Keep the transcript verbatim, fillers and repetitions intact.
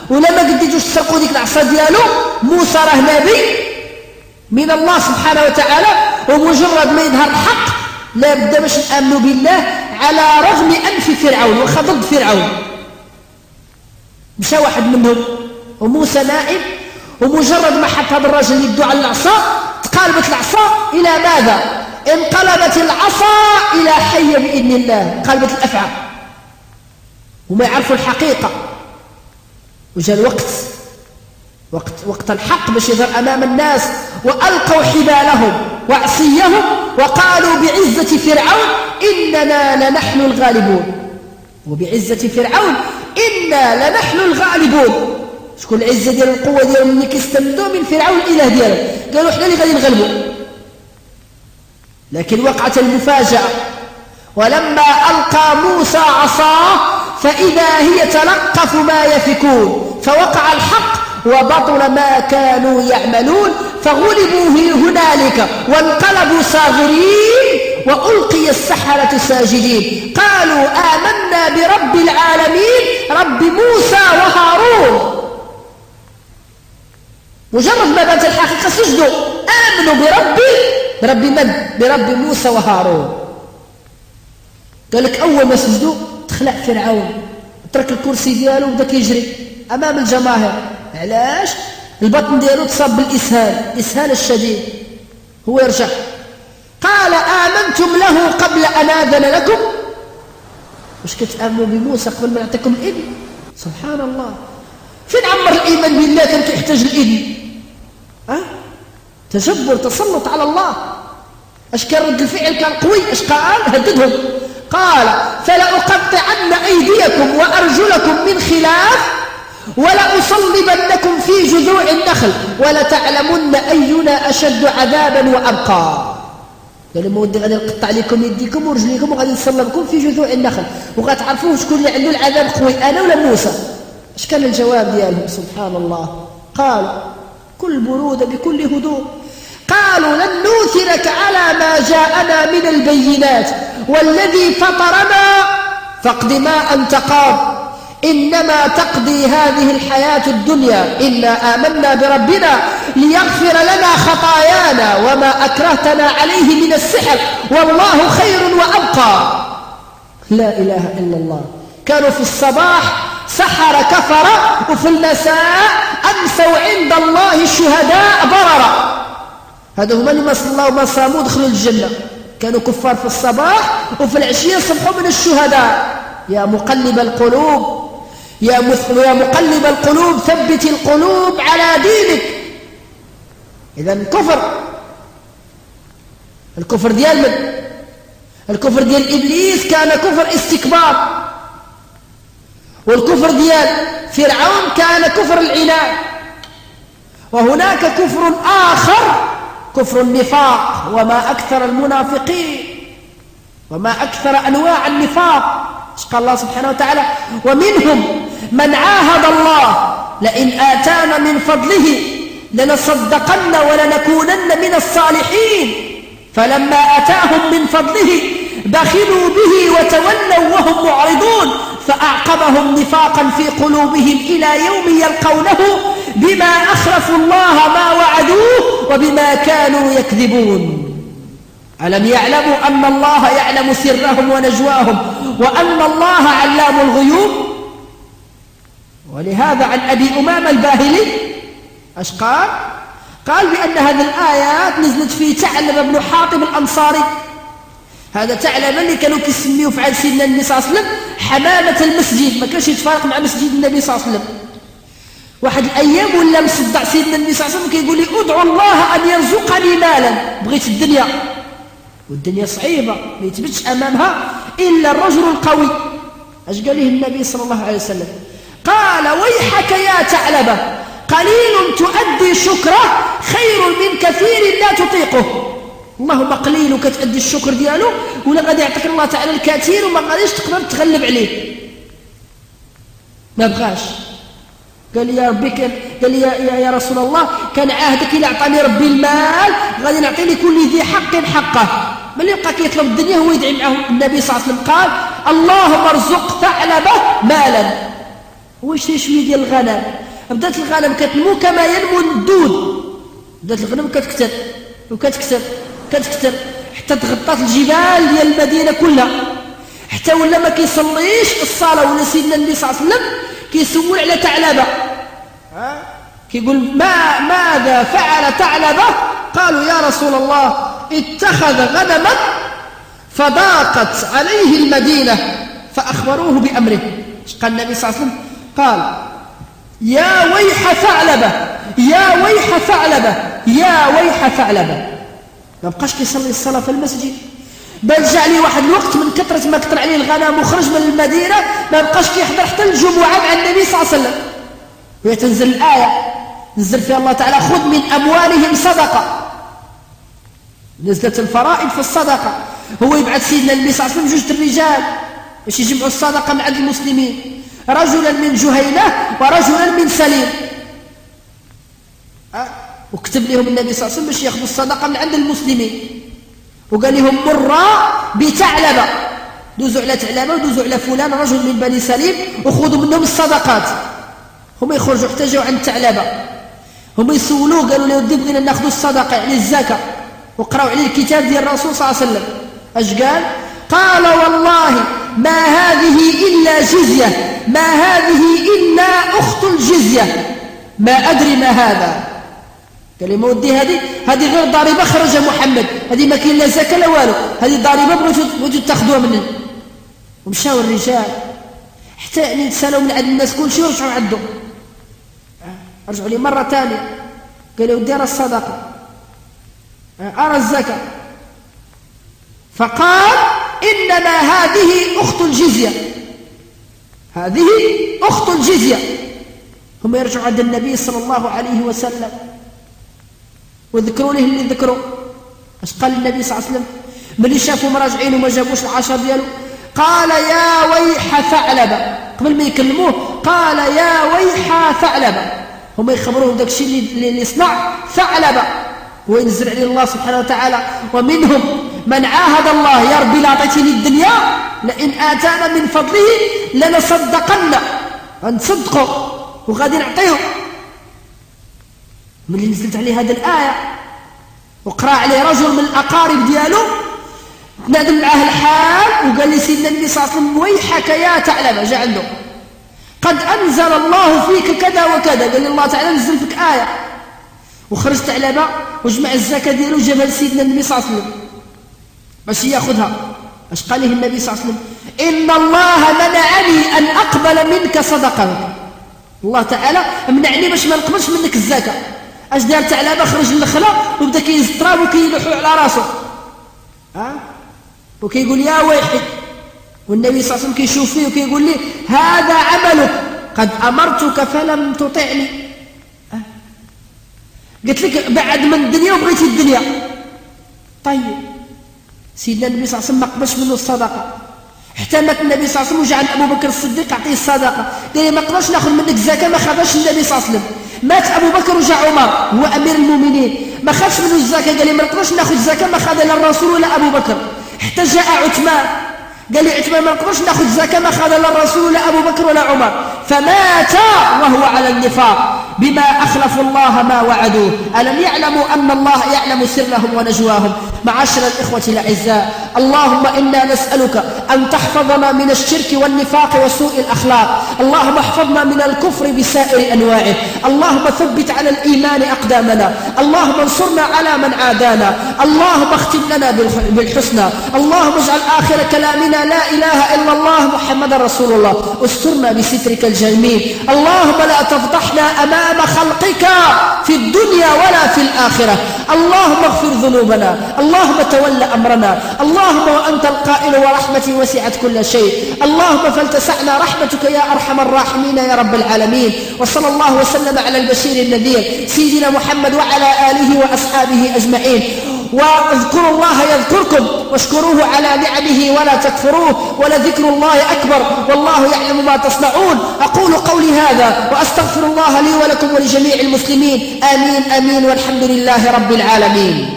ولا ما قديتوش تسرقوا ديك العصا ديالو، موسى راه نبي من الله سبحانه وتعالى، ومجرد ما يظهر الحق لا بد باش نآمنوا بالله على رغم أنف فرعون وخا ضد فرعون. مشى واحد منهم وموسى نائم، ومجرد ما حط هذا الرجل يدو على العصا تقالبت العصا إلى ماذا؟ انقلبت العصا إلى حية بإذن الله، قلبت الأفعى وما يعرفوا الحقيقة. وجاء الوقت وقت, وقت الحق باش يظهر أمام الناس، وألقوا حبالهم وعصيهم وقالوا بعزة فرعون إننا لنحن الغالبون. وبعزة فرعون إنا لنحن الغالبون. شكون العزة ديال القوة ديالهم اللي كيستمدوا من فرعون الإله ديالهم؟ قالوا احنا اللي غادي نغلبوا. لكن وقعت المفاجأة، ولما ألقى موسى عصاه فإذا هي تلقف ما يفكون، فوقع الحق وبطل ما كانوا يعملون، فغلبوا هنالك وانقلبوا صاغرين وألقي السحرة ساجدين قالوا آمنا برب العالمين رب موسى وهارون. مجرد ما بانت الحقيقة سجدوا، آمنوا برب برب من؟ برب موسى وهارون. قال لك أول ما سجدوا تخلع فرعون، ترك الكرسي دياله وبدا كيجري أمام الجماهير. علاش؟ البطن ديالو تصاب بالإسهال، الإسهال الشديد. هو يرجع قال آمنتم له قبل أن آذن لكم؟ واش كتآمنوا بموسى قبل ما نعطيكم الإذن؟ سبحان الله، فين عمر الإيمان بالله كان كيحتاج الإذن؟ أه؟ تجبر، تسلط على الله. اش كان رد الفعل؟ كان قوي. اش قال؟ هددهم قال فلأقطعن أيديكم وأرجلكم من خلاف ولأصلبنكم في جذوع النخل ولتعلمن أينا أشد عذابا وأبقى. قال ما ودي غادي نقطع لكم يديكم ورجليكم وغادي نصلبكم في جذوع النخل وغتعرفوا شكون اللي عنده العذاب قوي، أنا ولا موسى؟ اش كان الجواب ديالهم؟ سبحان الله. قالوا كل برودة بكل هدوء قالوا لن نوثرك على ما جاءنا من البينات والذي فطرنا فاقض ما أنت قاض إنما تقضي هذه الحياة الدنيا إنا آمنا بربنا ليغفر لنا خطايانا وما أكرهتنا عليه من السحر والله خير وأبقى. لا إله إلا الله. كانوا في الصباح سحر كفر وفي المساء أمسوا عند الله شهداء بررا. هذا هما اللي ما صلوا وما صاموا دخلوا الجنة. كانوا كفار في الصباح وفي العشية صبحوا من الشهداء. يا مقلب القلوب يا مقلب القلوب ثبت القلوب على دينك. إذن كفر، الكفر ديال من؟ الكفر ديال إبليس كان كفر استكبار، والكفر ديال فرعون كان كفر العناد. وهناك كفر آخر كفر النفاق، وما أكثر المنافقين وما أكثر أنواع النفاق. قال الله سبحانه وتعالى ومنهم من عاهد الله لئن آتانا من فضله لنصدقن ولنكونن من الصالحين فلما آتاهم من فضله بخلوا به وتولوا وهم معرضون فأعقبهم نفاقا في قلوبهم إلى يوم يلقونه بما أخلفوا الله ما وعدوه وبما كانوا يكذبون. ألم يعلموا أن الله يعلم سرهم ونجواهم وأن الله علام الغيوب؟ ولهذا عن أبي أمامة الباهلي أش قال؟ قال بأن هذه الآيات نزلت في ثعلبة بن حاطب الأنصاري. هذا ثعلبة اللي كانوا كيسميوه في عهد سيدنا النبي صلى الله عليه وسلم حمامة المسجد، ما كانش يتفارق مع مسجد النبي صلى الله عليه وسلم. واحد الأيام ولا مصدع سيدنا النبي صلى الله عليه وسلم كيقول لي ادعو الله أن يرزقني مالا، بغيت الدنيا والدنيا صعيبة ما يتبتش أمامها إلا الرجل القوي. اش قال له النبي صلى الله عليه وسلم؟ قال ويحك يا ثعلبة قليل تؤدي شكره خير من كثير لا تطيقه. اللهم قليل وكتأدي الشكر ديالو ولا غادي يعطيك الله تعالى الكثير وما غاديش تقدر تغلب عليه. ما بغاش. قال لي يا ربي كان قال لي يا, يا, يا رسول الله كان عهدك إلا أعطاني ربي المال غادي نعطي لكل ذي حق حقه. ملي يبقى كيطلب الدنيا هو يدعي معه. النبي صلى الله عليه وسلم قال اللهم ارزق ثعلبة مالا. ويشري شويه ديال الغنم. بدات الغنم كتنمو كما ينمو الدود، بدات الغنم كتكثر وكتكثر كتكثر حتى تغطات الجبال ديال المدينه كلها، حتى ولا ما كيصليش الصلاه. ولا سيدنا النبي صلى الله عليه وسلم كيسول على ثعلبه، كيقول ما ماذا فعل ثعلبه؟ قالوا يا رسول الله اتخذ غنما فضاقت عليه المدينه فاخبروه بامره. قال النبي صلى الله عليه وسلم؟ قال يا ويح ثعلبه يا ويح ثعلبه يا ويح ثعلبه. ما بقاش كيصلي الصلاه في المسجد، بل جاء لي واحد الوقت من كثره ما كثر عليه الغنم وخرج من المدينه ما بقاش كيحضر حتى الجمعه مع النبي صلى الله عليه وسلم. ويتنزل الايه نزل فيها الله تعالى خذ من اموالهم صدقه، نزلت الفرائض في الصدقه. هو يبعث سيدنا النبي صلى الله عليه وسلم جوج الرجال باش يجمعوا الصدقه من عند المسلمين، رجلا من جهينه ورجلا من سليم. أه؟ وكتب لهم النبي صلى الله عليه وسلم باش ياخذوا الصدقه من عند المسلمين، وقال لهم مرة بثعلبه، دوزوا على ثعلبه ودوزوا على فلان رجل من بني سليم وخذوا منهم الصدقات. هما يخرجوا حتى جاوا عند ثعلبه، هما يسولوه قالوا له ودي بغينا ناخذوا الصدقه يعني الزكاه، وقراوا عليه الكتاب ديال الرسول صلى الله عليه وسلم. اش قال؟ قال والله ما هذه الا جزيه، ما هذه الا اخت الجزيه، ما ادري ما هذا. قال لي ما ودي هذه هذه غير ضريبه خرج محمد، هذه ما كاين لا زكاه لا والو، هذه ضريبه بغيتوا تاخذوها منه. ومشاو الرجال حتى يعني تسالوا من عند الناس كل شيء ورجعوا عندهم. رجعوا لي مره ثانيه قال لي ودي راه الصدقه ارى الزكاه، فقال انما هذه اخت الجزيه، هذه اخت الجزيه. هم يرجعوا عند النبي صلى الله عليه وسلم وذكروا له اللي ذكروا. اش قال النبي صلى الله عليه وسلم ملي شافوا راجعين وما جابوش العشر ديالو؟ قال يا ويح ثعلبه، قبل ما يكلموه قال يا ويح ثعلبه. هما يخبروه داك الشيء اللي, اللي صنع ثعلبه، وينزل عليه الله سبحانه وتعالى ومنهم من عاهد الله يا ربي لا عطيتيني الدنيا لئن آتانا من فضله لنصدقن، غنصدقوا وغادي نعطيهم. ملي نزلت عليه هذه الآية وقرأ عليه رجل من الأقارب ديالو نادم معاه الحال وقال لي سيدنا النبي صلى الله عليه وسلم ويحك يا ثعلبة، جاء عنده قد أنزل الله فيك كذا وكذا، قال لي الله تعالى نزل فيك آية. وخرج ثعلبة وجمع الزكاة ديالو وجابها لسيدنا النبي صلى الله عليه وسلم باش ياخذها. اش قال له النبي صلى الله عليه وسلم؟ إن الله منعني أن أقبل منك صدقتك، الله تعالى منعني باش ما نقبلش منك الزكاة. اش دار ثعلبة؟ خرج للخلا وبدا كيهز التراب وكيلوحو على راسه ها وكيقول يا ويحي. والنبي صلى الله عليه وسلم كيشوف فيه وكيقول لي هذا عملك قد أمرتك فلم تطعني. أه؟ قلت لك بعد من الدنيا وبغيتي الدنيا. طيب سيدنا النبي صلى الله عليه وسلم ما قبلش منه الصدقة حتى مات النبي صلى الله عليه وسلم وجاء عند أبو بكر الصديق أعطيه الصدقة، قال لي ما قبلش ناخذ منك الزكاة، ما خذاش النبي صلى الله عليه وسلم. مات أبو بكر وجاء عمر هو أمير المؤمنين ما خدش منه الزكاة، قال لي ما نقدرش ناخذ الزكاة، ما خذ لا الرسول ولا أبو بكر. حتى جاء عثمان قال لي عثمان ما نقدرش ناخذ الزكاة، ما خذ لا الرسول ولا أبو بكر ولا عمر، فمات وهو على النفاق بما أخلفوا الله ما وعدوه. ألم يعلموا أن الله يعلم سرهم ونجواهم؟ معاشر الإخوة الأعزاء، اللهم إنا نسألك أن تحفظنا من الشرك والنفاق وسوء الأخلاق، اللهم احفظنا من الكفر بسائر أنواعه، اللهم ثبت على الإيمان أقدامنا، اللهم انصرنا على من عادانا، اللهم اختم لنا بالحسنى، اللهم اجعل آخر كلامنا لا إله إلا الله محمد رسول الله، استرنا بسترك الجميل، اللهم لا تفضحنا أمام خلقك في الدنيا ولا في الآخرة، اللهم اغفر ذنوبنا، اللهم تول أمرنا، اللهم وأنت القائل ورحمتي وسعت كل شيء، اللهم فلتسعنا رحمتك يا أرحم الراحمين يا رب العالمين. وصلى الله وسلم على البشير النذير سيدنا محمد وعلى آله وأصحابه أجمعين. واذكروا الله يذكركم واشكروه على نعمه ولا تكفروه ولذكر الله أكبر والله يعلم ما تصنعون. أقول قولي هذا وأستغفر الله لي ولكم ولجميع المسلمين، آمين آمين والحمد لله رب العالمين.